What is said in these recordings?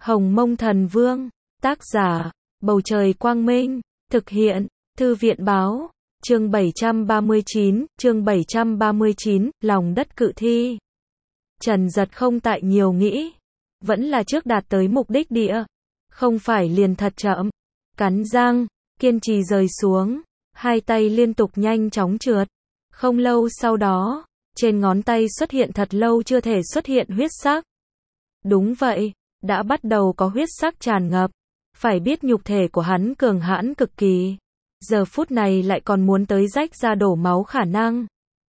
Hồng Mông Thần Vương, tác giả, Bầu Trời Quang Minh, thực hiện, Thư viện Báo, chương 739, lòng đất cự thi. Trần Giật không tại nhiều nghĩ, vẫn là trước đạt tới mục đích địa, không phải liền thật chậm, cắn răng, kiên trì rời xuống, hai tay liên tục nhanh chóng trượt. Không lâu sau đó, trên ngón tay xuất hiện thật lâu chưa thể xuất hiện huyết sắc. Đúng vậy, đã bắt đầu có huyết sắc tràn ngập. Phải biết nhục thể của hắn cường hãn cực kỳ. Giờ phút này lại còn muốn tới rách ra đổ máu khả năng.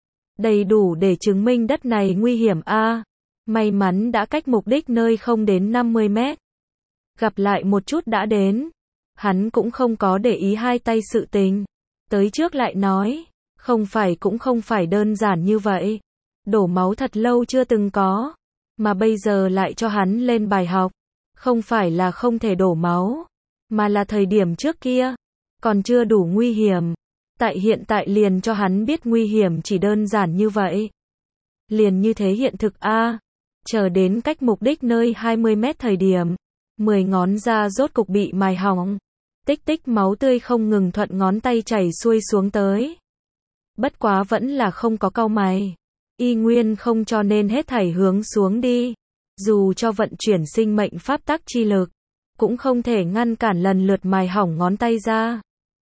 Đầy đủ để chứng minh đất này nguy hiểm a. May mắn đã cách mục đích nơi không đến 50 mét. Gặp lại một chút đã đến. Hắn cũng không có để ý hai tay sự tình. Tới trước lại nói, cũng không phải đơn giản như vậy. Đổ máu thật lâu chưa từng có. Mà bây giờ lại cho hắn lên bài học. Không phải là không thể đổ máu, mà là thời điểm trước kia còn chưa đủ nguy hiểm. Tại hiện tại liền cho hắn biết nguy hiểm chỉ đơn giản như vậy. Liền như thế hiện thực a. Chờ đến cách mục đích nơi 20 mét thời điểm, 10 ngón da rốt cục bị mài hỏng. Tích tích máu tươi không ngừng thuận ngón tay chảy xuôi xuống tới. Bất quá vẫn là không có cau mày. Y nguyên không cho nên hết thảy hướng xuống đi. Dù cho vận chuyển sinh mệnh pháp tắc chi lực, cũng không thể ngăn cản lần lượt mài hỏng ngón tay ra.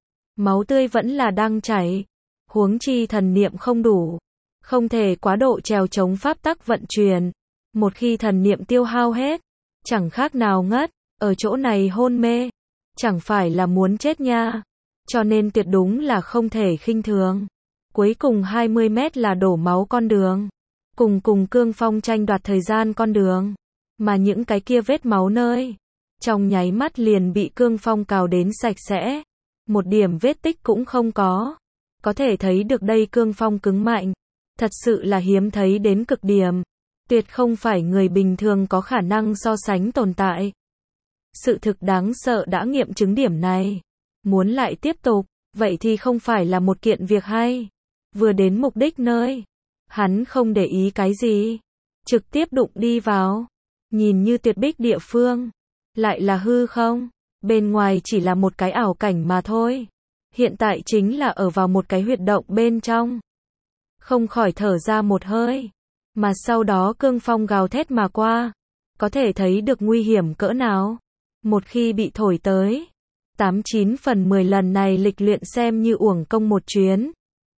Máu tươi vẫn là đang chảy. Huống chi thần niệm không đủ. Không thể quá độ trèo chống pháp tắc vận chuyển. Một khi thần niệm tiêu hao hết, chẳng khác nào ngất, ở chỗ này hôn mê. Chẳng phải là muốn chết nha. Cho nên tuyệt đúng là không thể khinh thường. Cuối cùng 20 mét là đổ máu con đường. Cùng Cương Phong tranh đoạt thời gian con đường. Mà những cái kia vết máu nơi, trong nháy mắt liền bị Cương Phong cào đến sạch sẽ. Một điểm vết tích cũng không có. Có thể thấy được đây Cương Phong cứng mạnh. Thật sự là hiếm thấy đến cực điểm. Tuyệt không phải người bình thường có khả năng so sánh tồn tại. Sự thực đáng sợ đã nghiệm chứng điểm này. Muốn lại tiếp tục, vậy thì không phải là một kiện việc hay. Vừa đến mục đích nơi, hắn không để ý cái gì, trực tiếp đụng đi vào. Nhìn như tuyệt bích địa phương, lại là hư không, bên ngoài chỉ là một cái ảo cảnh mà thôi. Hiện tại chính là ở vào một cái huyệt động bên trong. Không khỏi thở ra một hơi, mà sau đó Cương Phong gào thét mà qua. Có thể thấy được nguy hiểm cỡ nào. Một khi bị thổi tới, 89 phần 10 lần này lịch luyện xem như uổng công một chuyến.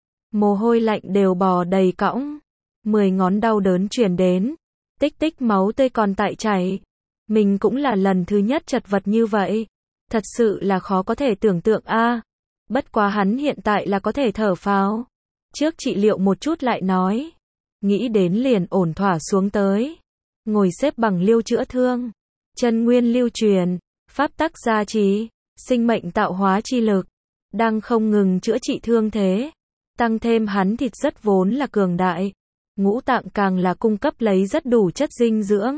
Mồ hôi lạnh đều bò đầy cõng. 10 ngón đau đớn truyền đến. Tích tích máu tươi còn tại chảy. Mình cũng là lần thứ nhất chật vật như vậy. Thật sự là khó có thể tưởng tượng a. Bất quá hắn hiện tại là có thể thở phào. Trước trị liệu một chút lại nói. Nghĩ đến liền ổn thỏa xuống tới. Ngồi xếp bằng liêu chữa thương. Chân nguyên lưu truyền. Pháp tắc gia trì. Sinh mệnh tạo hóa chi lực. Đang không ngừng chữa trị thương thế. Tăng thêm hắn thịt rất vốn là cường đại. Ngũ tạng càng là cung cấp lấy rất đủ chất dinh dưỡng.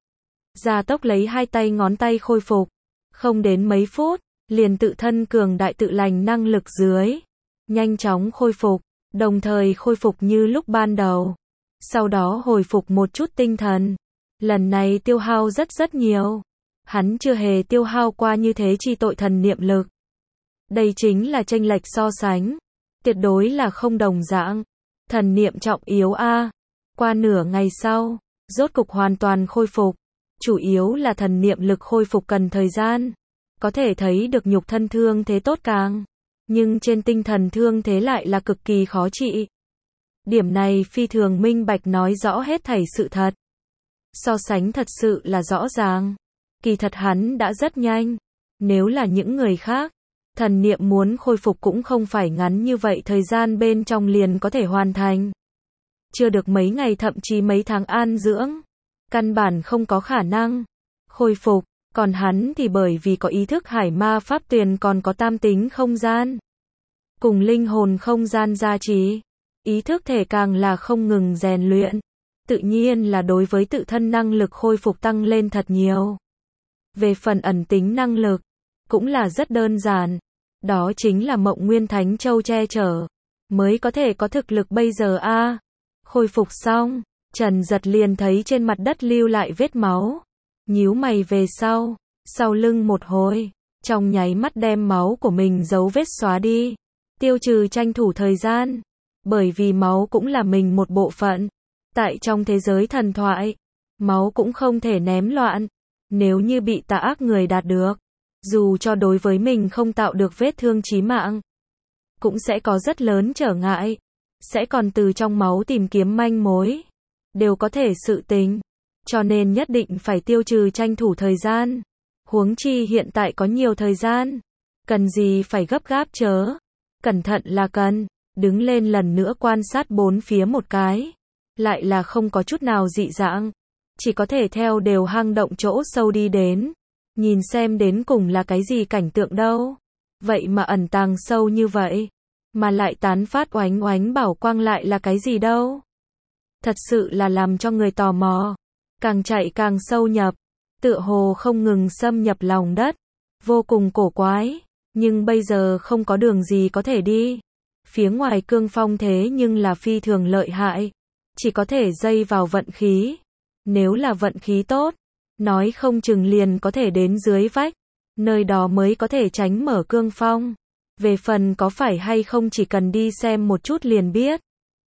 Gia tốc lấy hai tay ngón tay khôi phục. Không đến mấy phút, liền tự thân cường đại tự lành năng lực dưới. Nhanh chóng khôi phục, đồng thời khôi phục như lúc ban đầu. Sau đó hồi phục một chút tinh thần. Lần này tiêu hao rất nhiều. Hắn chưa hề tiêu hao qua như thế chi tội thần niệm lực. Đây chính là chênh lệch so sánh. Tuyệt đối là không đồng dạng. Thần niệm trọng yếu a. Qua nửa ngày sau, rốt cục hoàn toàn khôi phục. Chủ yếu là thần niệm lực khôi phục cần thời gian. Có thể thấy được nhục thân thương thế tốt càng. Nhưng trên tinh thần thương thế lại là cực kỳ khó trị. Điểm này phi thường minh bạch nói rõ hết thảy sự thật. So sánh thật sự là rõ ràng. Kỳ thật hắn đã rất nhanh. Nếu là những người khác, thần niệm muốn khôi phục cũng không phải ngắn như vậy thời gian bên trong liền có thể hoàn thành. Chưa được mấy ngày thậm chí mấy tháng an dưỡng. Căn bản không có khả năng khôi phục. Còn hắn thì bởi vì có ý thức hải ma pháp tuyền còn có tam tính không gian. Cùng linh hồn không gian gia trì. Ý thức thể càng là không ngừng rèn luyện. Tự nhiên là đối với tự thân năng lực khôi phục tăng lên thật nhiều. Về phần ẩn tính năng lực, cũng là rất đơn giản. Đó chính là Mộng Nguyên Thánh Châu che chở, mới có thể có thực lực bây giờ a. Khôi phục xong, Trần Giật liền thấy trên mặt đất lưu lại vết máu. nhíu mày về sau lưng một hồi, trong nháy mắt đem máu của mình dấu vết xóa đi. Tiêu trừ tranh thủ thời gian, bởi vì máu cũng là mình một bộ phận. Tại trong thế giới thần thoại, máu cũng không thể ném loạn. Nếu như bị tà ác người đạt được, dù cho đối với mình không tạo được vết thương chí mạng, cũng sẽ có rất lớn trở ngại. Sẽ còn từ trong máu tìm kiếm manh mối, đều có thể sự tình. Cho nên nhất định phải tiêu trừ tranh thủ thời gian. Huống chi hiện tại có nhiều thời gian, cần gì phải gấp gáp chớ. Cẩn thận là cần. Đứng lên lần nữa quan sát bốn phía một cái, lại là không có chút nào dị dạng, chỉ có thể theo đều hang động chỗ sâu đi đến, nhìn xem đến cùng là cái gì cảnh tượng đâu. Vậy mà ẩn tàng sâu như vậy, mà lại tán phát oánh oánh bảo quang lại là cái gì đâu. Thật sự là làm cho người tò mò, càng chạy càng sâu nhập, tựa hồ không ngừng xâm nhập lòng đất, vô cùng cổ quái, nhưng bây giờ không có đường gì có thể đi. Phía ngoài cương phong thế nhưng là phi thường lợi hại, chỉ có thể dây vào vận khí. Nếu là vận khí tốt, nói không chừng liền có thể đến dưới vách, nơi đó mới có thể tránh mở cương phong. Về phần có phải hay không chỉ cần đi xem một chút liền biết.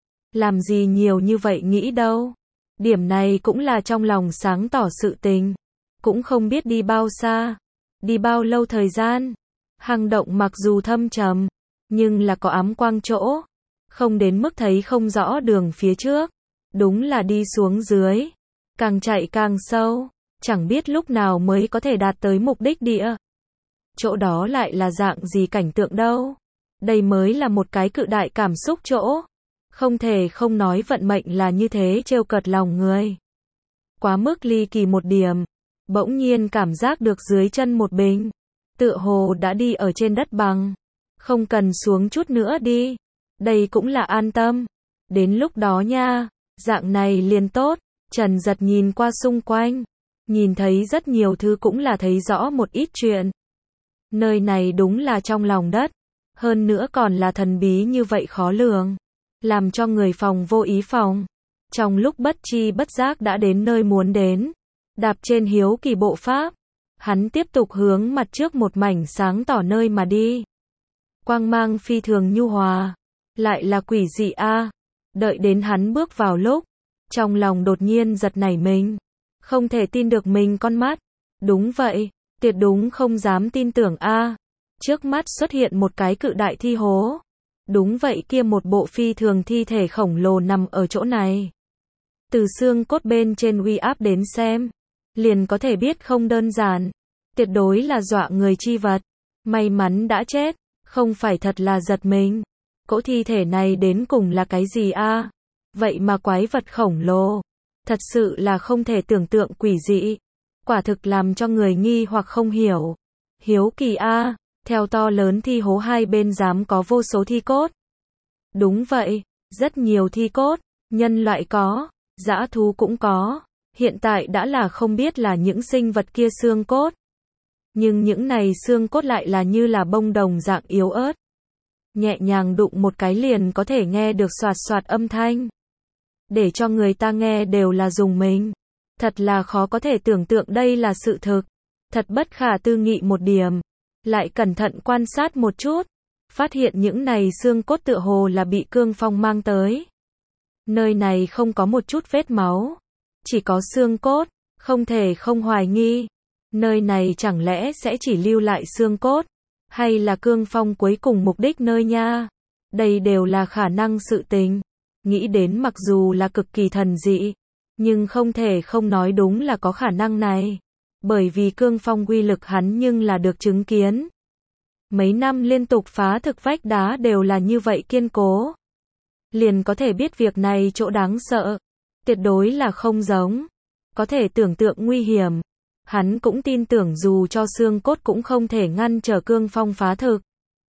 Làm gì nhiều như vậy nghĩ đâu. Điểm này cũng là trong lòng sáng tỏ sự tình. Cũng không biết đi bao xa, đi bao lâu thời gian. Hang động mặc dù thâm trầm, nhưng là có ám quang chỗ, không đến mức thấy không rõ đường phía trước. Đúng là đi xuống dưới, càng chạy càng sâu, chẳng biết lúc nào mới có thể đạt tới mục đích địa. Chỗ đó lại là dạng gì cảnh tượng đâu. Đây mới là một cái cự đại cảm xúc chỗ. Không thể không nói vận mệnh là như thế trêu cợt lòng người. Quá mức ly kỳ một điểm, bỗng nhiên cảm giác được dưới chân một bình, tựa hồ đã đi ở trên đất bằng. Không cần xuống chút nữa đi. Đây cũng là an tâm. Đến lúc đó nha, dạng này liền tốt. Trần Giật nhìn qua xung quanh, nhìn thấy rất nhiều thứ cũng là thấy rõ một ít chuyện. Nơi này đúng là trong lòng đất, hơn nữa còn là thần bí như vậy khó lường, làm cho người phòng vô ý phòng. Trong lúc bất chi bất giác đã đến nơi muốn đến, đạp trên hiếu kỳ bộ pháp, hắn tiếp tục hướng mặt trước một mảnh sáng tỏ nơi mà đi. Quang mang phi thường nhu hòa, lại là quỷ dị a. Đợi đến hắn bước vào lúc, trong lòng đột nhiên giật nảy mình, không thể tin được mình con mắt. Đúng vậy, tuyệt đúng không dám tin tưởng a. Trước mắt xuất hiện một cái cự đại thi hố. Đúng vậy, kia một bộ phi thường thi thể khổng lồ nằm ở chỗ này. Từ xương cốt bên trên uy áp đến xem, liền có thể biết không đơn giản, tuyệt đối là dọa người chi vật. May mắn đã chết, không phải thật là giật mình. Cỗ thi thể này đến cùng là cái gì a? Vậy mà quái vật khổng lồ, thật sự là không thể tưởng tượng, quỷ dị, quả thực làm cho người nghi hoặc không hiểu. Hiếu kỳ a, theo to lớn thi hố hai bên dám có vô số thi cốt. Đúng vậy, rất nhiều thi cốt, nhân loại có, dã thú cũng có, hiện tại đã là không biết là những sinh vật kia xương cốt. Nhưng những này xương cốt lại là như là bông đồng dạng yếu ớt. Nhẹ nhàng đụng một cái liền có thể nghe được xoạt xoạt âm thanh. Để cho người ta nghe đều là rùng mình. Thật là khó có thể tưởng tượng đây là sự thực. Thật bất khả tư nghị một điểm. Lại cẩn thận quan sát một chút, phát hiện những này xương cốt tựa hồ là bị cương phong mang tới. Nơi này không có một chút vết máu, chỉ có xương cốt, không thể không hoài nghi. Nơi này chẳng lẽ sẽ chỉ lưu lại xương cốt, hay là cương phong cuối cùng mục đích nơi nha? Đây đều là khả năng sự tình. Nghĩ đến mặc dù là cực kỳ thần dị, nhưng không thể không nói đúng là có khả năng này. Bởi vì cương phong uy lực hắn nhưng là được chứng kiến. Mấy năm liên tục phá thực vách đá đều là như vậy kiên cố. Liền có thể biết việc này chỗ đáng sợ. Tuyệt đối là không giống. Có thể tưởng tượng nguy hiểm. Hắn cũng tin tưởng dù cho xương cốt cũng không thể ngăn trở cương phong phá thực.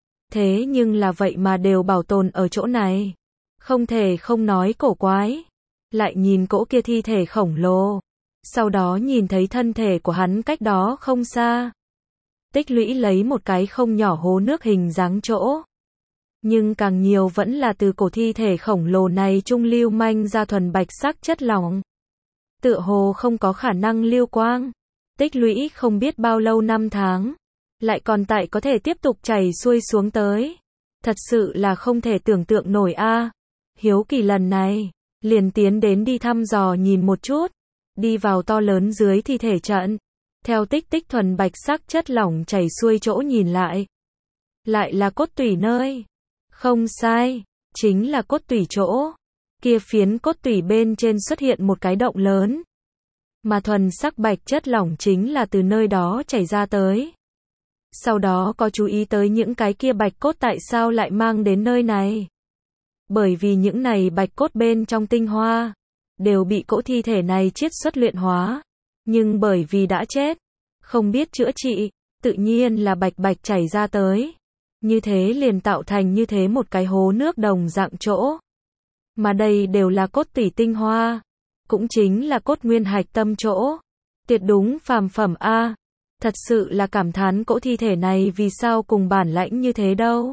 Thế nhưng là vậy mà đều bảo tồn ở chỗ này. Không thể không nói cổ quái. Lại nhìn cỗ kia thi thể khổng lồ. Sau đó nhìn thấy thân thể của hắn cách đó không xa. Tích lũy lấy một cái không nhỏ hố nước hình dáng chỗ. Nhưng càng nhiều vẫn là từ cổ thi thể khổng lồ này trung lưu manh ra thuần bạch sắc chất lỏng. Tựa hồ không có khả năng lưu quang. tích lũy không biết bao lâu năm tháng, lại còn tại có thể tiếp tục chảy xuôi xuống tới. Thật sự là không thể tưởng tượng nổi a. Hiếu kỳ lần này, liền tiến đến đi thăm dò nhìn một chút, đi vào to lớn dưới thi thể trận. Theo tích tích thuần bạch sắc chất lỏng chảy xuôi chỗ nhìn lại. Lại là cốt tủy nơi. Không sai, chính là cốt tủy chỗ. Kia phiến cốt tủy bên trên xuất hiện một cái động lớn. Mà thuần sắc bạch chất lỏng chính là từ nơi đó chảy ra tới. Sau đó có chú ý tới những cái kia bạch cốt tại sao lại mang đến nơi này. Bởi vì những này bạch cốt bên trong tinh hoa, đều bị cỗ thi thể này chiết xuất luyện hóa. Nhưng bởi vì đã chết, không biết chữa trị, tự nhiên là bạch bạch chảy ra tới. Như thế liền tạo thành như thế một cái hố nước đồng dạng chỗ. Mà đây đều là cốt tủy tinh hoa, cũng chính là cốt nguyên hạch tâm chỗ. Tuyệt đúng phàm phẩm a. Thật sự là cảm thán cỗ thi thể này vì sao cùng bản lãnh như thế đâu.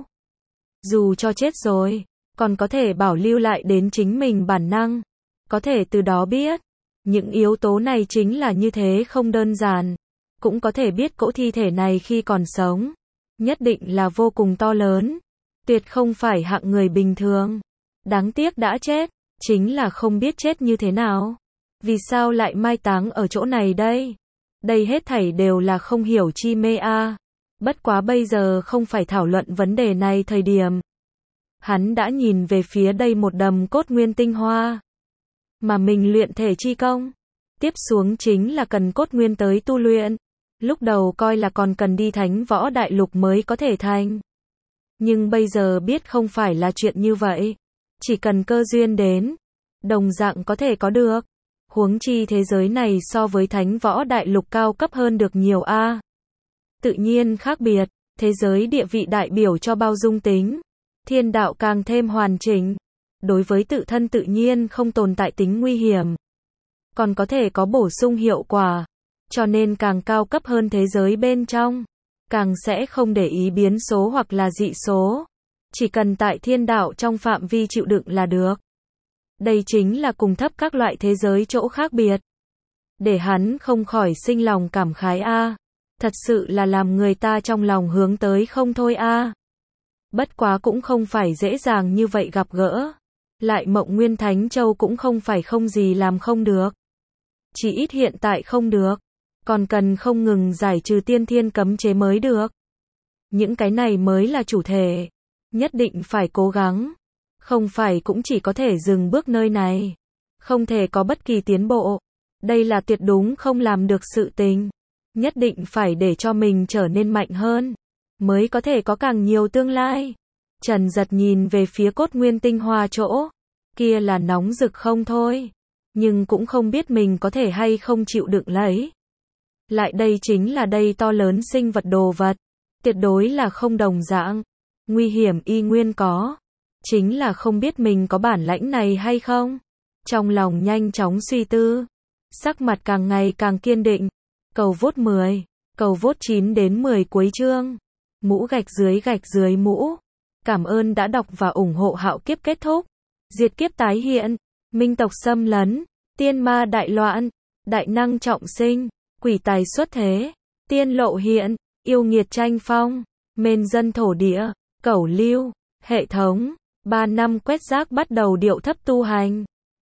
Dù cho chết rồi, còn có thể bảo lưu lại đến chính mình bản năng. Có thể từ đó biết, những yếu tố này chính là như thế không đơn giản. Cũng có thể biết cỗ thi thể này khi còn sống, nhất định là vô cùng to lớn. Tuyệt không phải hạng người bình thường. Đáng tiếc đã chết, chính là không biết chết như thế nào. Vì sao lại mai táng ở chỗ này đây? Đây hết thảy đều là không hiểu chi mê a. Bất quá bây giờ không phải thảo luận vấn đề này thời điểm. Hắn đã nhìn về phía đây một đầm cốt nguyên tinh hoa. Mà mình luyện thể chi công. Tiếp xuống chính là cần cốt nguyên tới tu luyện. Lúc đầu coi là còn cần đi Thánh Võ Đại Lục mới có thể thành. Nhưng bây giờ biết không phải là chuyện như vậy. Chỉ cần cơ duyên đến, đồng dạng có thể có được. Huống chi thế giới này so với Thánh Võ Đại Lục cao cấp hơn được nhiều a. Tự nhiên khác biệt, thế giới địa vị đại biểu cho bao dung tính. Thiên đạo càng thêm hoàn chỉnh. Đối với tự thân tự nhiên không tồn tại tính nguy hiểm. Còn có thể có bổ sung hiệu quả. Cho nên càng cao cấp hơn thế giới bên trong, càng sẽ không để ý biến số hoặc là dị số. Chỉ cần tại thiên đạo trong phạm vi chịu đựng là được. Đây chính là cùng thấp các loại thế giới chỗ khác biệt. Để hắn không khỏi sinh lòng cảm khái a. Thật sự là làm người ta trong lòng hướng tới không thôi a. Bất quá cũng không phải dễ dàng như vậy gặp gỡ. Lại Mộng Nguyên Thánh Châu cũng không phải không gì làm không được. Chỉ ít hiện tại không được. Còn cần không ngừng giải trừ tiên thiên cấm chế mới được. Những cái này mới là chủ thể. Nhất định phải cố gắng. Không phải cũng chỉ có thể dừng bước nơi này. Không thể có bất kỳ tiến bộ. Đây là tuyệt đúng không làm được sự tình. Nhất định phải để cho mình trở nên mạnh hơn. Mới có thể có càng nhiều tương lai. Trần Giật nhìn về phía cốt nguyên tinh hoa chỗ. Kia là nóng rực không thôi. Nhưng cũng không biết mình có thể hay không chịu đựng lấy. Lại đây chính là đây to lớn sinh vật đồ vật. Tuyệt đối là không đồng dạng. Nguy hiểm y nguyên có. Chính là không biết mình có bản lãnh này hay không. Trong lòng nhanh chóng suy tư. Sắc mặt càng ngày càng kiên định. Cầu vote 10. Cầu vote 9 đến 10 cuối chương. Mũ gạch dưới mũ. Cảm ơn đã đọc và ủng hộ Hạo Kiếp kết thúc. Diệt kiếp tái hiện. Minh tộc xâm lấn. Tiên ma đại loạn. Đại năng trọng sinh. Quỷ tài xuất thế. Tiên lộ hiện. Yêu nghiệt tranh phong. Mên dân thổ địa. Cẩu lưu. Hệ thống. 3 năm quét rác bắt đầu điệu thấp tu hành.